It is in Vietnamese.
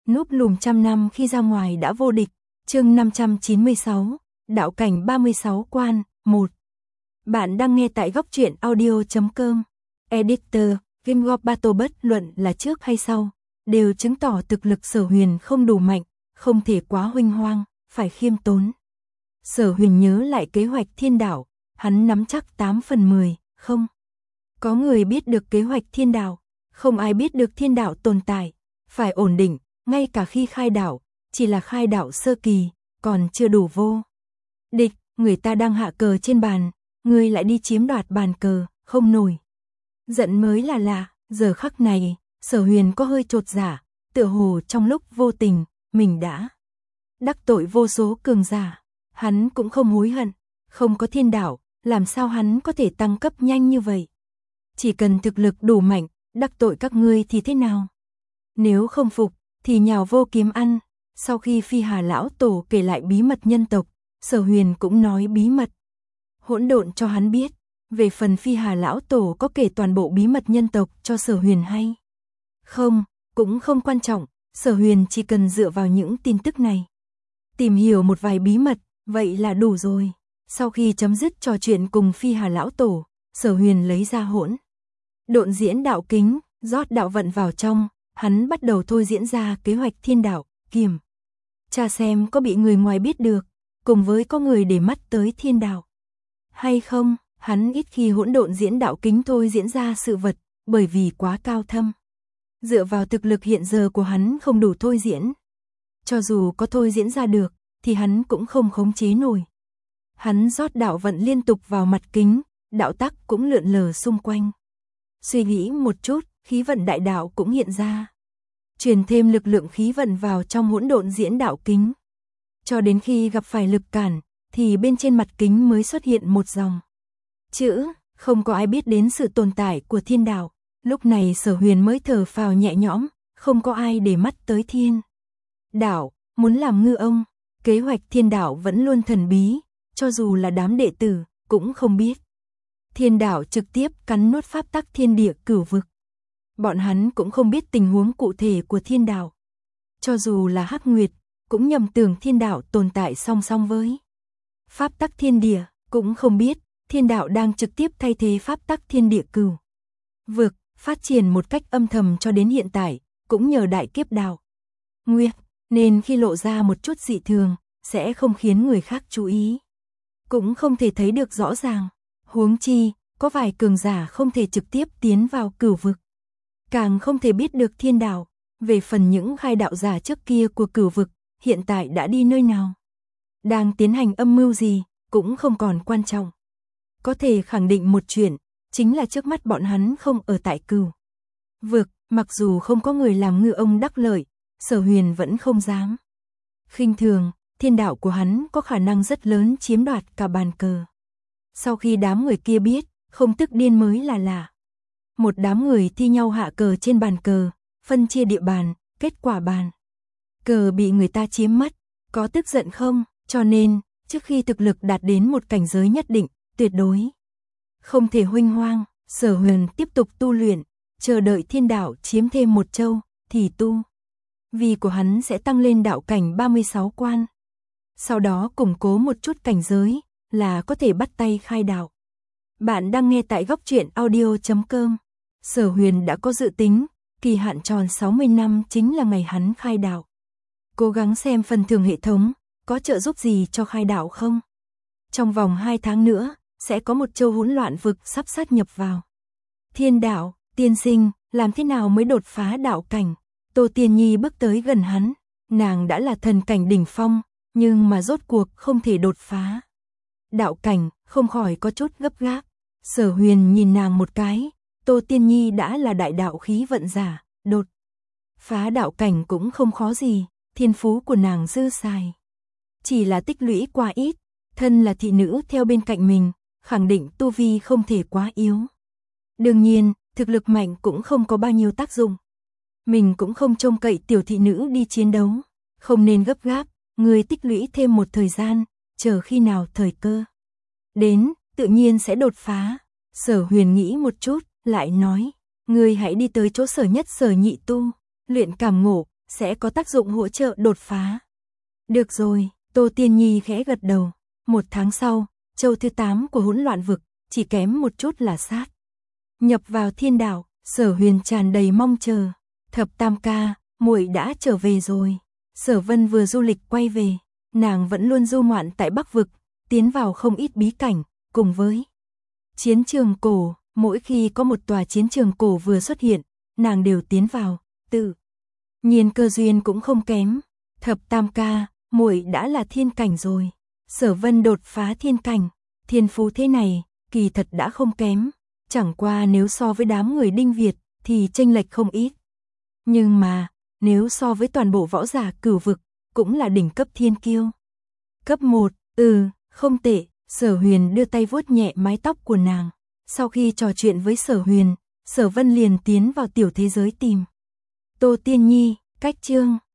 núp lùm trăm năm khi ra ngoài đã vô địch. Chương 596, đạo cảnh 36 quan, 1. Bạn đang nghe tại góc truyện audio.com. Editor, Game World Battle bất luận là trước hay sau, đều chứng tỏ thực lực Sở Huyền không đủ mạnh, không thể quá huênh hoang, phải khiêm tốn. Sở Huyền nhớ lại kế hoạch thiên đạo, hắn nắm chắc 8 phần 10, không. Có người biết được kế hoạch thiên đạo, không ai biết được thiên đạo tồn tại, phải ổn định, ngay cả khi khai đạo, chỉ là khai đạo sơ kỳ, còn chưa đủ vô địch, người ta đang hạ cờ trên bàn, người lại đi chiếm đoạt bàn cờ, không nổi. Giận mới là lạ, giờ khắc này, Sở Huyền có hơi chột dạ, tựa hồ trong lúc vô tình, mình đã đắc tội vô số cường giả, hắn cũng không hối hận, không có thiên đạo, làm sao hắn có thể tăng cấp nhanh như vậy? Chỉ cần thực lực đủ mạnh, đắc tội các ngươi thì thế nào? Nếu không phục, thì nhào vô kiếm ăn. Sau khi Phi Hà lão tổ kể lại bí mật nhân tộc, Sở Huyền cũng nói bí mật hỗn độn cho hắn biết. Về phần Phi Hà lão tổ có kể toàn bộ bí mật nhân tộc cho Sở Huyền hay không, cũng không quan trọng, Sở Huyền chỉ cần dựa vào những tin tức này, tìm hiểu một vài bí mật, vậy là đủ rồi. Sau khi chấm dứt trò chuyện cùng Phi Hà lão tổ, Sở Huyền lấy ra hỗn độn diễn đạo kính, rót đạo vận vào trong, hắn bắt đầu thôi diễn ra kế hoạch thiên đạo, kiểm tra xem có bị người ngoài biết được, cùng với có người để mắt tới thiên đạo hay không. Hắn ít khi hỗn độn diễn đạo kính thôi diễn ra sự vật, bởi vì quá cao thâm. Dựa vào thực lực hiện giờ của hắn không đủ thôi diễn. Cho dù có thôi diễn ra được, thì hắn cũng không khống chế nổi. Hắn rót đạo vận liên tục vào mặt kính, đạo tắc cũng lượn lờ xung quanh. Suy nghĩ một chút, khí vận đại đạo cũng hiện ra. Truyền thêm lực lượng khí vận vào trong hỗn độn diễn đạo kính. Cho đến khi gặp phải lực cản, thì bên trên mặt kính mới xuất hiện một dòng chữ, không có ai biết đến sự tồn tại của thiên đạo. Lúc này Sở Huyền mới thở phào nhẹ nhõm, không có ai để mắt tới thiên đạo, muốn làm ngư ông. Kế hoạch thiên đạo vẫn luôn thần bí, cho dù là đám đệ tử, cũng không biết. Thiên đạo trực tiếp cắn nuốt pháp tắc thiên địa cửu vực. Bọn hắn cũng không biết tình huống cụ thể của thiên đạo. Cho dù là Hắc Nguyệt, cũng nhầm tưởng thiên đạo tồn tại song song với pháp tắc thiên địa, cũng không biết thiên đạo đang trực tiếp thay thế pháp tắc thiên địa cửu vực, phát triển một cách âm thầm cho đến hiện tại, cũng nhờ đại kiếp đạo Nguyệt, nên khi lộ ra một chút dị thường, sẽ không khiến người khác chú ý. Cũng không thể thấy được rõ ràng, huống chi, có vài cường giả không thể trực tiếp tiến vào cửu vực. Càng không thể biết được thiên đạo, về phần những khai đạo giả trước kia của cửu vực, hiện tại đã đi nơi nào, đang tiến hành âm mưu gì, cũng không còn quan trọng. Có thể khẳng định một chuyện, chính là trước mắt bọn hắn không ở tại cửu vực, mặc dù không có người làm ngư ông đắc lợi, Sở Huyền vẫn không dám khinh thường, thiên đạo của hắn có khả năng rất lớn chiếm đoạt cả bàn cờ. Sau khi đám người kia biết, không tức điên mới là lạ. Một đám người thi nhau hạ cờ trên bàn cờ, phân chia địa bàn, kết quả bàn cờ bị người ta chiếm mất, có tức giận không? Cho nên, trước khi thực lực đạt đến một cảnh giới nhất định, tuyệt đối không thể huênh hoang. Sở Huyền tiếp tục tu luyện, chờ đợi thiên đạo chiếm thêm một châu, thì tu vi của hắn sẽ tăng lên đạo cảnh 36 quan. Sau đó củng cố một chút cảnh giới, là có thể bắt tay khai đạo. Bạn đang nghe tại góc truyện audio.com. Sở Huyền đã có dự tính, kỳ hạn tròn 60 năm chính là ngày hắn khai đạo. Cố gắng xem phần thưởng hệ thống, có trợ giúp gì cho khai đạo không? Trong vòng 2 tháng nữa, sẽ có một châu hỗn loạn vực sắp sát nhập vào. Thiên đạo, tiên sinh, làm thế nào mới đột phá đạo cảnh? Tô Tiên Nhi bước tới gần hắn, nàng đã là thần cảnh đỉnh phong, nhưng mà rốt cuộc không thể đột phá đạo cảnh, không khỏi có chút gấp gáp. Sở Huyền nhìn nàng một cái, Tô Tiên Nhi đã là đại đạo khí vận giả, đột phá đạo cảnh cũng không khó gì, thiên phú của nàng dư xài. Chỉ là tích lũy quá ít, thân là thị nữ theo bên cạnh mình, khẳng định tu vi không thể quá yếu. Đương nhiên, thực lực mạnh cũng không có bao nhiêu tác dụng. Mình cũng không trông cậy tiểu thị nữ đi chiến đấu, không nên gấp gáp, người tích lũy thêm một thời gian, chờ khi nào thời cơ đến, tự nhiên sẽ đột phá. Sở Huyền nghĩ một chút, lại nói, người hãy đi tới chỗ Sở Nhất Sở Nhị tu, luyện cảm ngộ, sẽ có tác dụng hỗ trợ đột phá. Được rồi, Tô Tiên Nhi khẽ gật đầu. 1 tháng sau, châu thứ 8 của hỗn loạn vực, chỉ kém một chút là sát nhập vào thiên đạo. Sở Huyền tràn đầy mong chờ. Thập Tam ca, muội đã trở về rồi. Sở Vân vừa du lịch quay về, nàng vẫn luôn du ngoạn tại Bắc vực, tiến vào không ít bí cảnh, cùng với chiến trường cổ, mỗi khi có một tòa chiến trường cổ vừa xuất hiện, nàng đều tiến vào, tự nhiên cơ duyên cũng không kém. Thập Tam ca, muội đã là thiên cảnh rồi. Sở Vân đột phá thiên cảnh, thiên phú thế này, kỳ thật đã không kém, chẳng qua nếu so với đám người Đinh Việt thì chênh lệch không ít. Nhưng mà, nếu so với toàn bộ võ giả Cửu vực, cũng là đỉnh cấp thiên kiêu. Cấp 1, không tệ. Sở Huyền đưa tay vuốt nhẹ mái tóc của nàng. Sau khi trò chuyện với Sở Huyền, Sở Vân liền tiến vào tiểu thế giới tìm Tô Tiên Nhi. Cách chương